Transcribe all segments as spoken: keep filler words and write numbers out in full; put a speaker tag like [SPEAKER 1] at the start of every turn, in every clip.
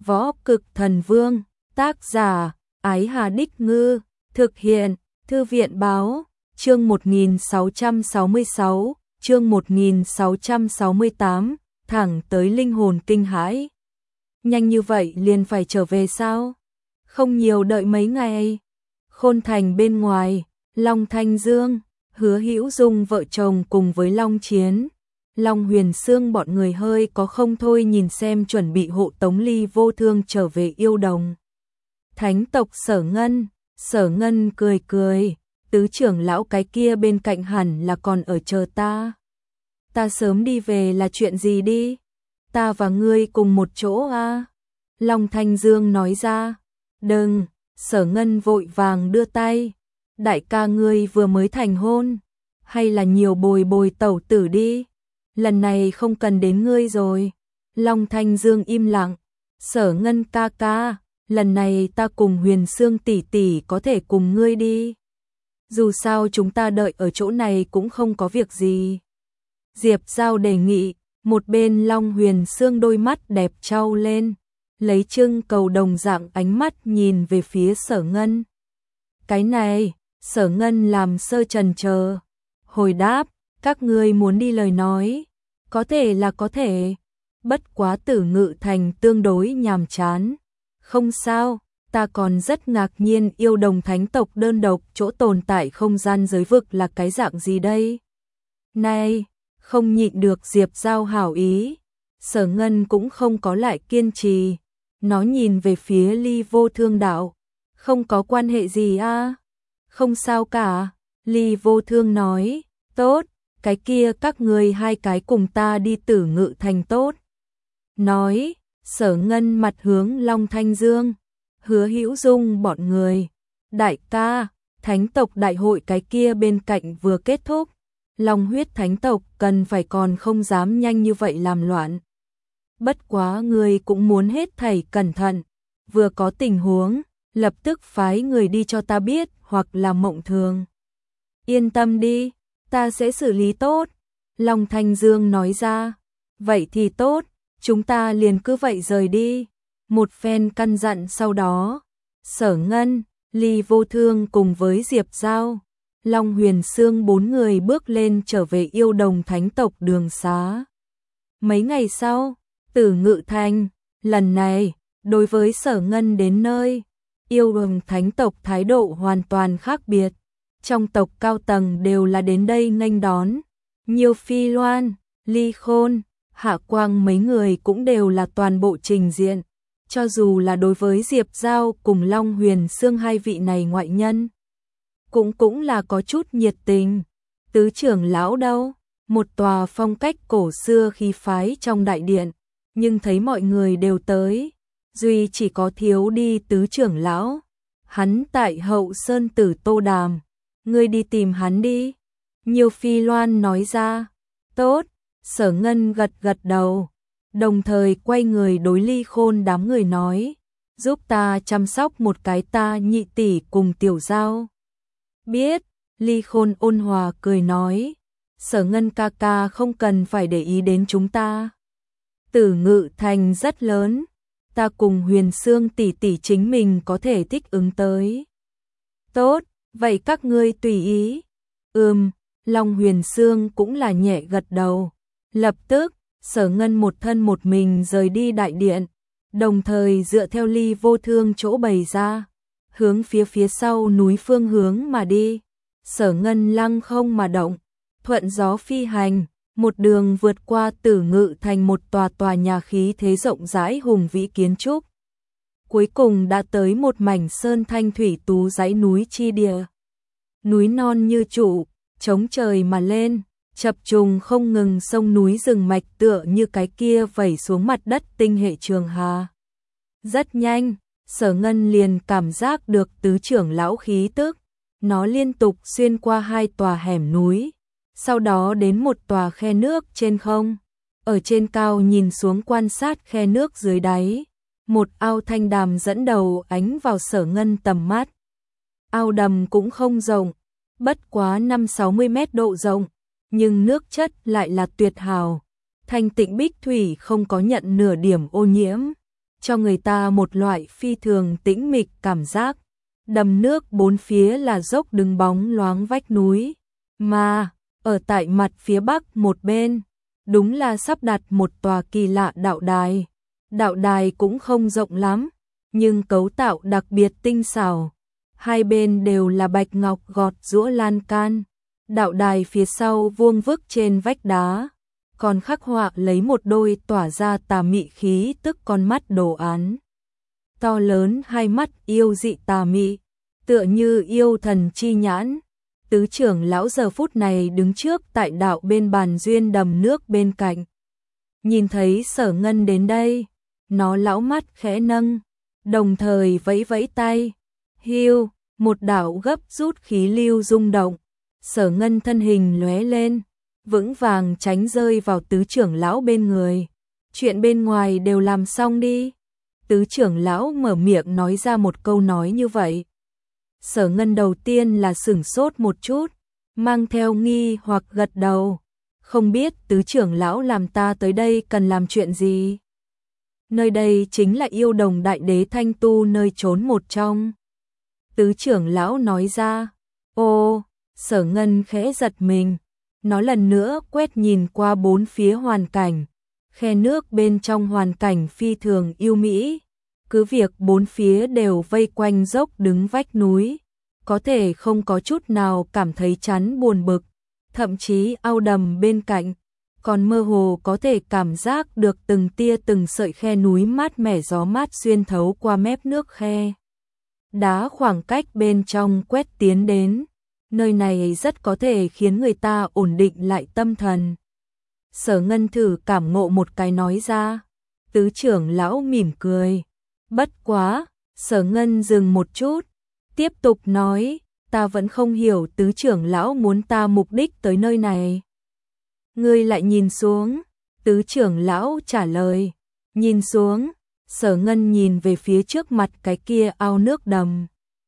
[SPEAKER 1] Võ Cực Thần Vương, tác giả, Ái Hà Đích Ngư, thực hiện, Thư viện Báo, chương một nghìn sáu trăm sáu mươi sáu, chương một nghìn sáu trăm sáu mươi tám, thẳng tới linh hồn kinh hãi. Nhanh như vậy liền phải trở về sao? Không nhiều đợi mấy ngày. Khôn Thành bên ngoài, Long Thanh Dương, Hứa Hữu Dung vợ chồng cùng với Long Chiến, Long Huyền Sương bọn người hơi có không thôi nhìn xem chuẩn bị hộ tống Ly Vô Thương trở về Yêu Đồng. Thánh tộc Sở Ngân, Sở Ngân cười cười, tứ trưởng lão cái kia bên cạnh hẳn là còn ở chờ ta. Ta sớm đi về là chuyện gì đi? Ta và ngươi cùng một chỗ à? Long Thanh Dương nói ra. Đừng, Sở Ngân vội vàng đưa tay. Đại ca ngươi vừa mới thành hôn, hay là nhiều bồi bồi tẩu tử đi. Lần này không cần đến ngươi rồi. Long Thanh Dương im lặng. Sở Ngân ca ca, lần này ta cùng Huyền Sương tỷ tỷ có thể cùng ngươi đi. Dù sao chúng ta đợi ở chỗ này cũng không có việc gì. Diệp Giao đề nghị, một bên Long Huyền Sương đôi mắt đẹp trao lên, lấy trưng cầu đồng dạng ánh mắt nhìn về phía Sở Ngân. Cái này, Sở Ngân làm sơ trần chờ, hồi đáp, các ngươi muốn đi lời nói, có thể là có thể, bất quá Tử Ngự Thành tương đối nhàm chán. Không sao, ta còn rất ngạc nhiên Yêu Đồng thánh tộc đơn độc chỗ tồn tại không gian giới vực là cái dạng gì đây. Này, không nhịn được Diệp Giao hảo ý, Sở Ngân cũng không có lại kiên trì, nó nhìn về phía Ly Vô Thương đạo, không có quan hệ gì à? Không sao cả, Ly Vô Thương nói, tốt, cái kia các ngươi hai cái cùng ta đi Tử Ngự Thành tốt. Nói, Sở Ngân mặt hướng Long Thanh Dương, Hứa Hữu Dung bọn người. Đại ca, thánh tộc đại hội cái kia bên cạnh vừa kết thúc, Long huyết thánh tộc cần phải còn không dám nhanh như vậy làm loạn. Bất quá người cũng muốn hết thảy cẩn thận, vừa có tình huống, lập tức phái người đi cho ta biết hoặc là Mộng Thường. Yên tâm đi, ta sẽ xử lý tốt. Long Thanh Dương nói ra, vậy thì tốt, chúng ta liền cứ vậy rời đi. Một phen căn dặn sau đó, Sở Ngân, Ly Vô Thương cùng với Diệp Giao, Long Huyền Sương bốn người bước lên trở về Yêu Đồng thánh tộc đường xá. Mấy ngày sau, Tử Ngự Thành, lần này, đối với Sở Ngân đến nơi, Yêu Đồng thánh tộc thái độ hoàn toàn khác biệt. Trong tộc cao tầng đều là đến đây nghênh đón. Nhiều Phi Loan, Ly Khôn, Hạ Quang mấy người cũng đều là toàn bộ trình diện. Cho dù là đối với Diệp Giao cùng Long Huyền Sương hai vị này ngoại nhân, cũng cũng là có chút nhiệt tình. Tứ trưởng lão đâu? Một tòa phong cách cổ xưa khí phái trong đại điện, nhưng thấy mọi người đều tới, duy chỉ có thiếu đi tứ trưởng lão. Hắn tại Hậu Sơn Tử Tô Đàm, ngươi đi tìm hắn đi. Nhiều Phi Loan nói ra. Tốt, Sở Ngân gật gật đầu, đồng thời quay người đối Ly Khôn đám người nói, giúp ta chăm sóc một cái ta nhị tỷ cùng Tiểu Giao. Biết, Ly Khôn ôn hòa cười nói, Sở Ngân ca ca không cần phải để ý đến chúng ta. Tử Ngự Thành rất lớn, ta cùng Huyền Sương tỷ tỷ chính mình có thể thích ứng tới. Tốt, vậy các ngươi tùy ý. Ừm, Long Huyền Sương cũng là nhẹ gật đầu. Lập tức, Sở Ngân một thân một mình rời đi đại điện, đồng thời dựa theo Ly Vô Thương chỗ bày ra, hướng phía phía sau núi phương hướng mà đi. Sở Ngân lăng không mà động, thuận gió phi hành, một đường vượt qua Tử Ngự Thành một tòa tòa nhà khí thế rộng rãi hùng vĩ kiến trúc. Cuối cùng đã tới một mảnh sơn thanh thủy tú dãy núi chi địa. Núi non như trụ, chống trời mà lên, chập trùng không ngừng sông núi rừng mạch tựa như cái kia vẩy xuống mặt đất tinh hệ trường hà. Rất nhanh, Sở Ngân liền cảm giác được tứ trưởng lão khí tức, nó liên tục xuyên qua hai tòa hẻm núi, sau đó đến một tòa khe nước trên không. Ở trên cao nhìn xuống quan sát khe nước dưới đáy, một ao thanh đàm dẫn đầu ánh vào Sở Ngân tầm mắt. Ao đầm cũng không rộng, bất quá năm sáu mươi mét độ rộng, nhưng nước chất lại là tuyệt hảo, thanh tịnh bích thủy không có nhận nửa điểm ô nhiễm. cho người ta một loại phi thường tĩnh mịch cảm giác. Đầm nước bốn phía là dốc đứng bóng loáng vách núi, mà ở tại mặt phía bắc một bên, đúng là sắp đặt một tòa kỳ lạ đạo đài. Đạo đài cũng không rộng lắm, nhưng cấu tạo đặc biệt tinh xảo. Hai bên đều là bạch ngọc gọt giũa lan can. Đạo đài phía sau vuông vức trên vách đá, còn khắc họa lấy một đôi tỏa ra tà mị khí tức con mắt đồ án. To lớn hai mắt yêu dị tà mị, tựa như yêu thần chi nhãn. Tứ trưởng lão giờ phút này đứng trước tại đạo bên bàn duyên đầm nước bên cạnh. Nhìn thấy Sở Ngân đến đây, nó lão mắt khẽ nâng, đồng thời vẫy vẫy tay. Hiu, một đạo gấp rút khí lưu rung động. Sở Ngân thân hình lóe lên, vững vàng tránh rơi vào tứ trưởng lão bên người. Chuyện bên ngoài đều làm xong đi. Tứ trưởng lão mở miệng nói ra một câu nói như vậy. Sở Ngân đầu tiên là sửng sốt một chút, mang theo nghi hoặc gật đầu. Không biết tứ trưởng lão làm ta tới đây cần làm chuyện gì? Nơi đây chính là yêu đồng đại đế thanh tu nơi trốn một trong. Tứ trưởng lão nói ra. Ô, Sở Ngân khẽ giật mình. Nó lần nữa quét nhìn qua bốn phía hoàn cảnh. Khe nước bên trong hoàn cảnh phi thường yêu mỹ. Cứ việc bốn phía đều vây quanh dốc đứng vách núi, có thể không có chút nào cảm thấy chán buồn bực. Thậm chí ao đầm bên cạnh, còn mơ hồ có thể cảm giác được từng tia từng sợi khe núi mát mẻ gió mát xuyên thấu qua mép nước khe. Đá khoảng cách bên trong quét tiến đến, nơi này rất có thể khiến người ta ổn định lại tâm thần. Sở Ngân thử cảm ngộ một cái nói ra. Tứ trưởng lão mỉm cười. Bất quá, Sở Ngân dừng một chút, tiếp tục nói, ta vẫn không hiểu tứ trưởng lão muốn ta mục đích tới nơi này. Ngươi lại nhìn xuống, tứ trưởng lão trả lời. Nhìn xuống, Sở Ngân nhìn về phía trước mặt cái kia ao nước đầm.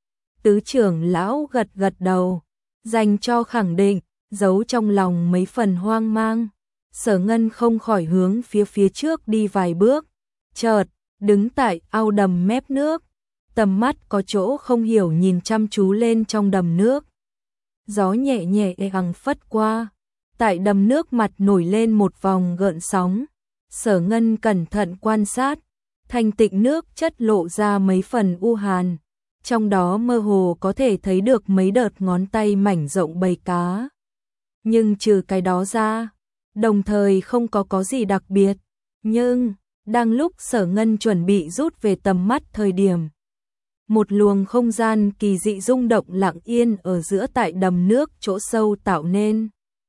[SPEAKER 1] Tứ trưởng lão gật gật đầu, dành cho khẳng định, giấu trong lòng mấy phần hoang mang. Sở Ngân không khỏi hướng phía phía trước đi vài bước, chợt đứng tại ao đầm mép nước, tầm mắt có chỗ không hiểu nhìn chăm chú lên trong đầm nước. Gió nhẹ nhẹ hằng phất qua, tại đầm nước mặt nổi lên một vòng gợn sóng. Sở Ngân cẩn thận quan sát, thanh tịnh nước chất lộ ra mấy phần u hàn, trong đó mơ hồ có thể thấy được mấy đợt ngón tay mảnh rộng bầy cá. Nhưng trừ cái đó ra, đồng thời không có có gì đặc biệt. Nhưng đang lúc Sở Ngân chuẩn bị rút về tầm mắt thời điểm, một luồng không gian kỳ dị rung động lặng yên ở giữa tại đầm nước chỗ sâu tạo nên.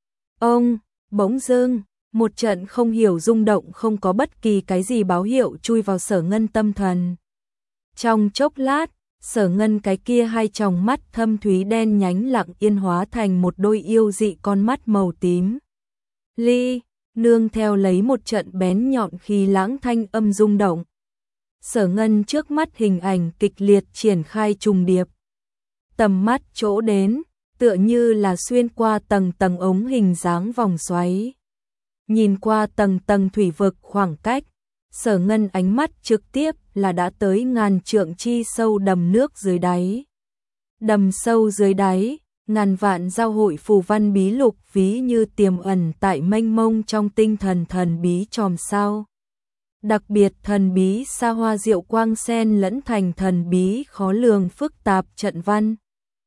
[SPEAKER 1] Ông, bỗng dưng, một trận không hiểu rung động không có bất kỳ cái gì báo hiệu chui vào Sở Ngân tâm thần. Trong chốc lát, Sở Ngân cái kia hai tròng mắt thâm thúy đen nhánh lặng yên hóa thành một đôi yêu dị con mắt màu tím. Ly, nương theo lấy một trận bén nhọn khí lãng thanh âm rung động. Sở Ngân trước mắt hình ảnh kịch liệt triển khai trùng điệp. Tầm mắt chỗ đến, tựa như là xuyên qua tầng tầng ống hình dáng vòng xoáy. Nhìn qua tầng tầng thủy vực khoảng cách, Sở Ngân ánh mắt trực tiếp là đã tới ngàn trượng chi sâu đầm nước dưới đáy. Đầm sâu dưới đáy, ngàn vạn giao hội phù văn bí lục ví như tiềm ẩn tại mênh mông trong tinh thần thần bí chòm sao. Đặc biệt thần bí xa hoa diệu quang sen lẫn thành thần bí khó lường phức tạp trận văn.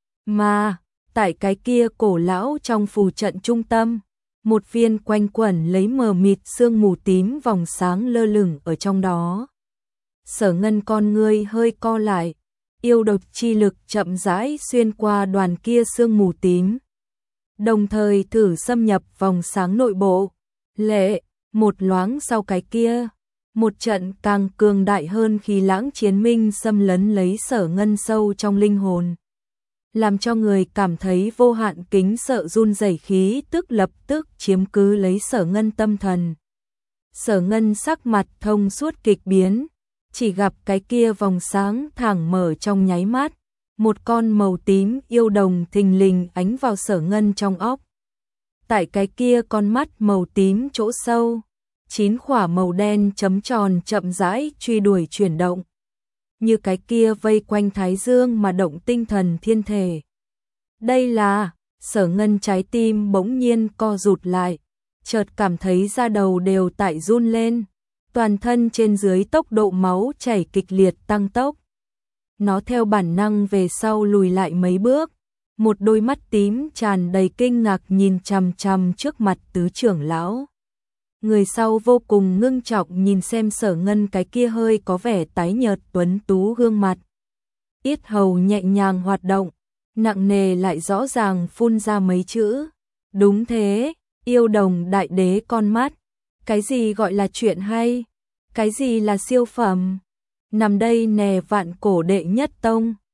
[SPEAKER 1] Mà, tại cái kia cổ lão trong phù trận trung tâm, một viên quanh quẩn lấy mờ mịt sương mù tím vòng sáng lơ lửng ở trong đó. Sở Ngân con ngươi hơi co lại, yêu độc chi lực chậm rãi xuyên qua đoàn kia sương mù tím. Đồng thời thử xâm nhập vòng sáng nội bộ. Lệ, một loáng sau cái kia, một trận càng cường đại hơn khí lãng chiến minh xâm lấn lấy Sở Ngân sâu trong linh hồn, làm cho người cảm thấy vô hạn kính sợ run rẩy khí tức lập tức chiếm cứ lấy Sở Ngân tâm thần. Sở Ngân sắc mặt thông suốt kịch biến, chỉ gặp cái kia vòng sáng thẳng mở trong nháy mắt, một con màu tím yêu đồng thình lình ánh vào Sở Ngân trong óc. Tại cái kia con mắt màu tím chỗ sâu, chín khỏa màu đen chấm tròn chậm rãi truy đuổi chuyển động. Như cái kia vây quanh Thái Dương mà động tinh thần thiên thể. Đây là, Sở Ngân trái tim bỗng nhiên co rụt lại, chợt cảm thấy da đầu đều tại run lên, toàn thân trên dưới tốc độ máu chảy kịch liệt tăng tốc. Nó theo bản năng về sau lùi lại mấy bước, một đôi mắt tím tràn đầy kinh ngạc nhìn chằm chằm trước mặt tứ trưởng lão. Người sau vô cùng ngưng trọng nhìn xem Sở Ngân cái kia hơi có vẻ tái nhợt tuấn tú gương mặt. Yết hầu nhẹ nhàng hoạt động, nặng nề lại rõ ràng phun ra mấy chữ. Đúng thế, yêu đồng đại đế con mắt. Cái gì gọi là chuyện hay? Cái gì là siêu phẩm? Nằm đây nè vạn cổ đệ nhất tông.